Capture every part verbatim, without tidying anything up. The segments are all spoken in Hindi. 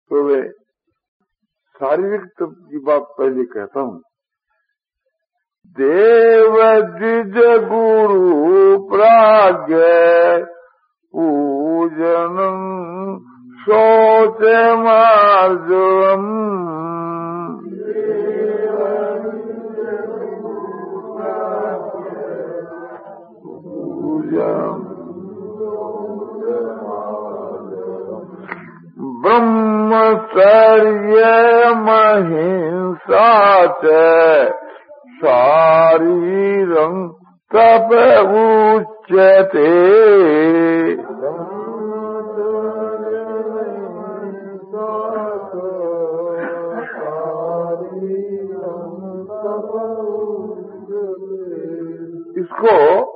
तो वे शारीरिक तप की बात पहले कहता हूँ। देव द्विज गुरु प्राज्ञ पूजनम शौच मार्जम पूजन ब्रह्मचर्य महिंसा च शारीरं तप उच्यते। इसको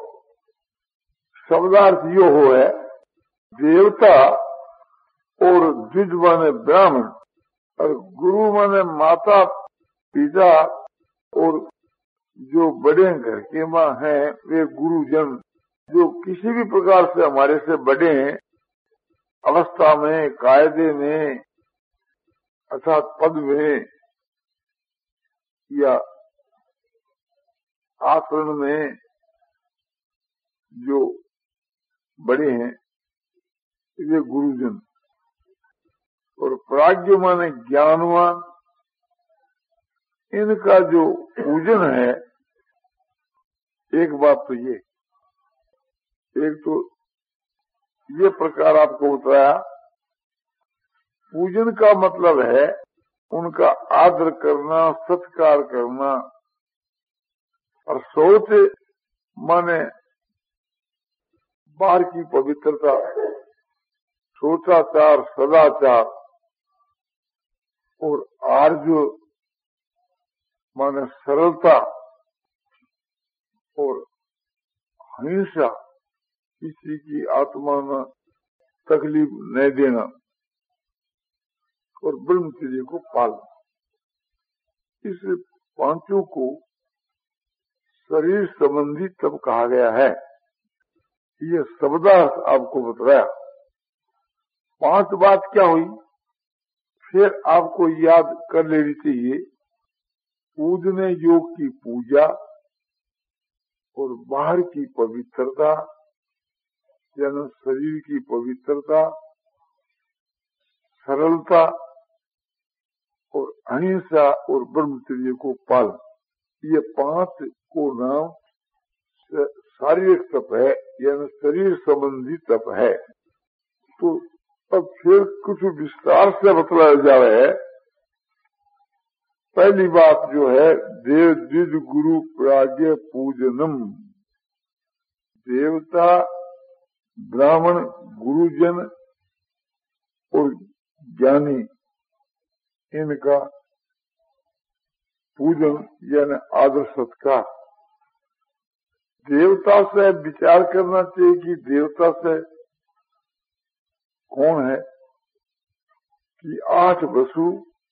शब्दार्थ यो हो है, देवता और द्विज माने ब्राह्मण और गुरु माने माता पिता और जो बड़े घर के माँ हैं वे गुरुजन, जो किसी भी प्रकार से हमारे से बड़े हैं, अवस्था में, कायदे में अर्थात पद में या आचरण में जो बड़े हैं वे गुरुजन। और प्राज्ञ माने ज्ञानवान, इनका जो पूजन है, एक बात तो ये, एक तो ये प्रकार आपको बताया, पूजन का मतलब है उनका आदर करना, सत्कार करना। और शौच माने बाहर की पवित्रता, शौचाचार, सदाचार। और आर्य माने सरलता और हिंसा, किसी की आत्मा में तकलीफ न देना और ब्रह्मचर्य को पालना। इस पांचों को शरीर संबंधी तब कहा गया है। ये शब्दार्थ आपको बताया। पांच बात क्या हुई, फिर आपको याद कर लेनी चाहिए। पूजने योग की पूजा और बाहर की पवित्रता यानी शरीर की पवित्रता, सरलता और अहिंसा और ब्रह्मचर्य को पालन, ये पांच को नाम शारीरिक तप है, यानी शरीर संबंधी तप है। तो अब फिर कुछ विस्तार से बतलाया जा रहा है। पहली बात जो है, देव द्विज गुरु प्राज्ञ पूजनम। देवता, ब्राह्मण, गुरुजन और ज्ञानी, इनका पूजन यानी आदर सत्कार। देवता से विचार करना चाहिए कि देवता से कौन है, कि आठ वसु,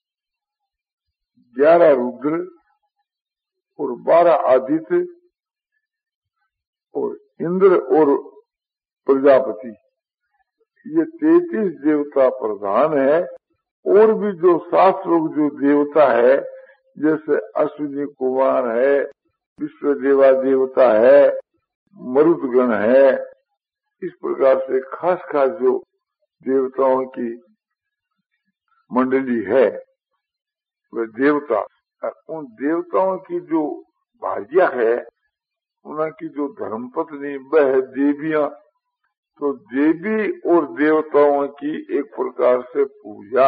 ग्यारह रुद्र और बारह आदित्य और इंद्र और प्रजापति, ये तैतीस देवता प्रधान है। और भी जो शास्त्रों जो देवता है, जैसे अश्विनी कुमार है, विश्व देवा देवता है, मरुदगण है, इस प्रकार से खास खास जो देवताओं की मंडली है वे देवता। उन देवताओं की जो भार्या है, उनकी जो धर्मपत्नी वह देवियां, तो देवी और देवताओं की एक प्रकार से पूजा।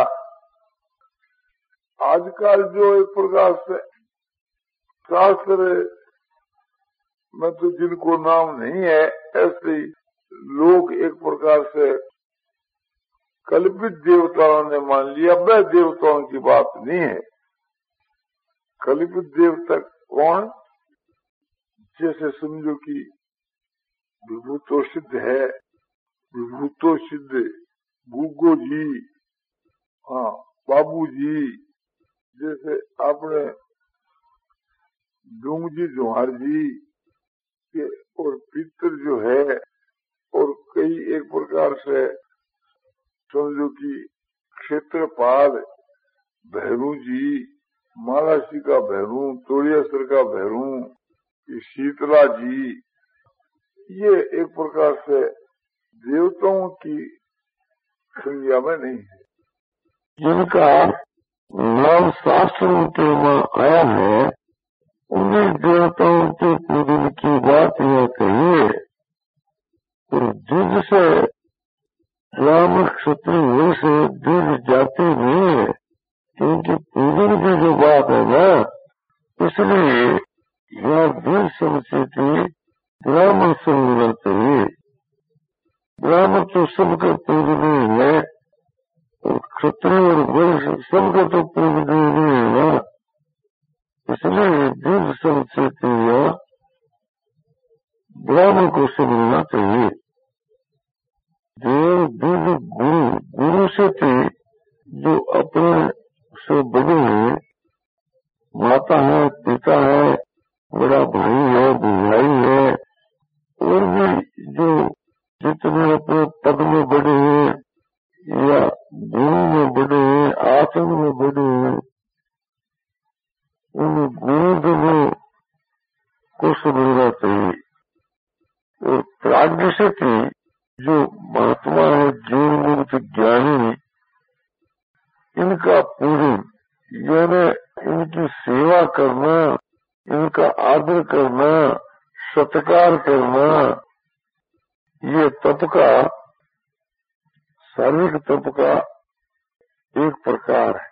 आजकल जो एक प्रकार से शास्त्र में तो जिनको नाम नहीं है, ऐसे लोग एक प्रकार से कल्पित देवताओं ने मान लिया, वह देवताओं की बात नहीं है। कल्पित देवता कौन, जैसे समझो कि विभूतो सिद्ध है, विभूतो सिद्ध गुगो जी, हाँ बाबू जी, जैसे आपने डूंग जी जोहार जी के, और पितर जो है, और कई एक प्रकार से समझो कि क्षेत्रपाल भैरू जी, मालासी का भैरू, तोड़ियासर का भैरू, शीतला जी, ये एक प्रकार से देवताओं की संज्ञा में नहीं है, जिनका नाम शास्त्र में आया है। उन्हीं देवताओं के पूजन की बात यह कहिए। और जिससे राम क्षत्रिय से दिव्य जाति में क्योंकि पूजन की जो बात है ना, इसलिए यह दिव्य संस्कृति ब्राह्मण से मिलना चाहिए। ब्राह्मण तो सबके पूजनीय है और क्षत्रिय और वैश्य सबके तो पूजनीय नहीं है ना, इसलिए दिव्य संस्कृति ब्राह्मण को से मिलना चाहिए। देव दिव्य गुरु, गुरु से थे जो अपने से बड़े हैं, माता है, पिता है, बड़ा भाई है, भाई है, और भी जो जितने अपने पद में बड़े हैं या गुरु में बड़े हैं, आसन में बड़े हैं, उन गुरुजनों को समझना चाहिए। और प्राज्ञ से जो महात्मा है, जीवन मुक्त ज्ञानी, इनका पूजन यानी इनकी सेवा करना, इनका आदर करना, सत्कार करना, ये तप का शारीरिक तप का एक प्रकार है।